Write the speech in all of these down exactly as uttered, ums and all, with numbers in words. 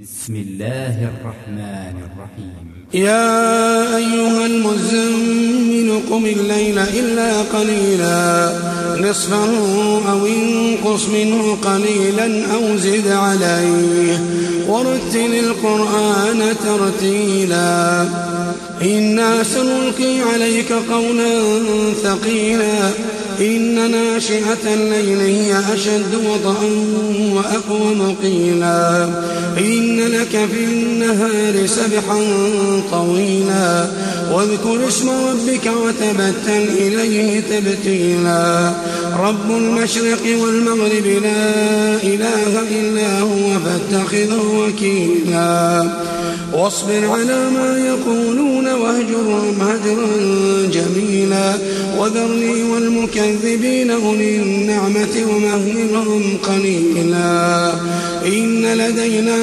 بسم الله الرحمن الرحيم. يا أيها المزمل قم الليل إلا قليلا نصفه أو انقص منه قليلا أو زد عليه ورتل القرآن ترتيلا إنا سنلقي عليك قولا ثقيلا إن ناشئة الليل هي أشد وطئا وأقوم قيلا إن لك في النهار سبحا طويلا واذكر اسم ربك وتبتل إليه تبتيلا رب المشرق والمغرب لا إله إلا هو فاتخذه وكيلا واصبر على ما يقولون واهجرهم هجرا جميلا وذرني والمكذبين أولي النعمة ومهلهم قليلا إن لدينا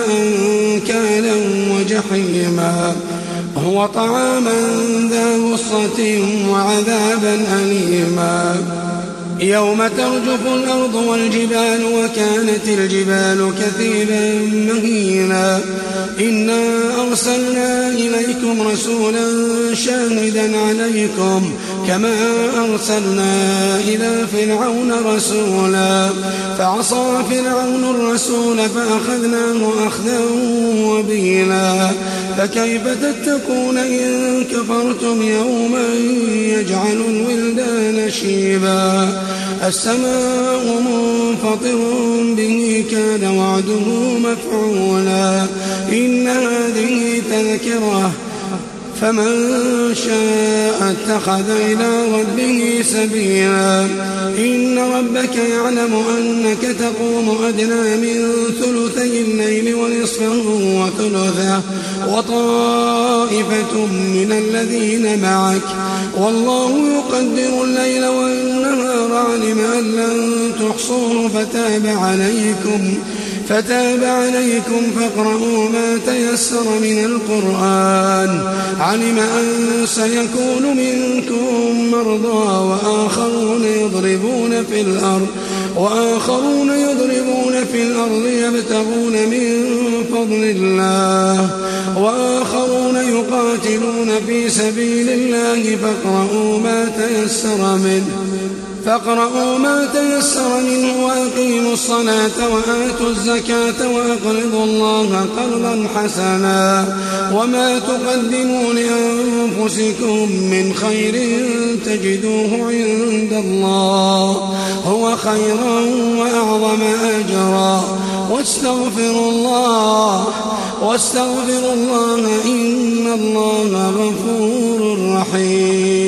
أنكالا وجحيما هو طعاما ذا غصة وعذابا أليما يوم ترجف الأرض والجبال وكانت الجبال كثيبا مهيلا إنا أرسلنا إليكم رسولا شاهدا عليكم كما أرسلنا إلى فرعون رسولا فعصى فرعون الرسول فأخذناه أخذا وبيلا فكيف تتقون إن كفرتم يوما يجعل الولدان شيبا السماء منفطر به كان وعده مفعولا إن هذه تذكرة فمن شاء اتخذ إلى ربه سبيلا إن ربك يعلم أنك تقوم أدنى من ثلثي الليل ونصفه وثلثه وطائفة من الذين معك والله يقدر الليل والنهار علم أن لن تحصوه فتاب عليكم فتاب عليكم فاقرؤوا ما تيسر من القرآن علم أن سيكون منكم مرضى وآخرون يضربون في الأرض وآخرون يضربون في الأرض يبتغون من فضل الله وآخرون يقاتلون في سبيل الله فاقرؤوا ما تيسر منه فاقرؤوا ما تيسر منه وأقيموا الصلاة وآتوا الزكاة وأقرضوا الله قرضا حسنا وما تقدموا لأنفسكم من خير تجدوه عند الله هو خيرا وأعظم أجرا واستغفروا الله واستغفروا الله إن الله غفور رحيم.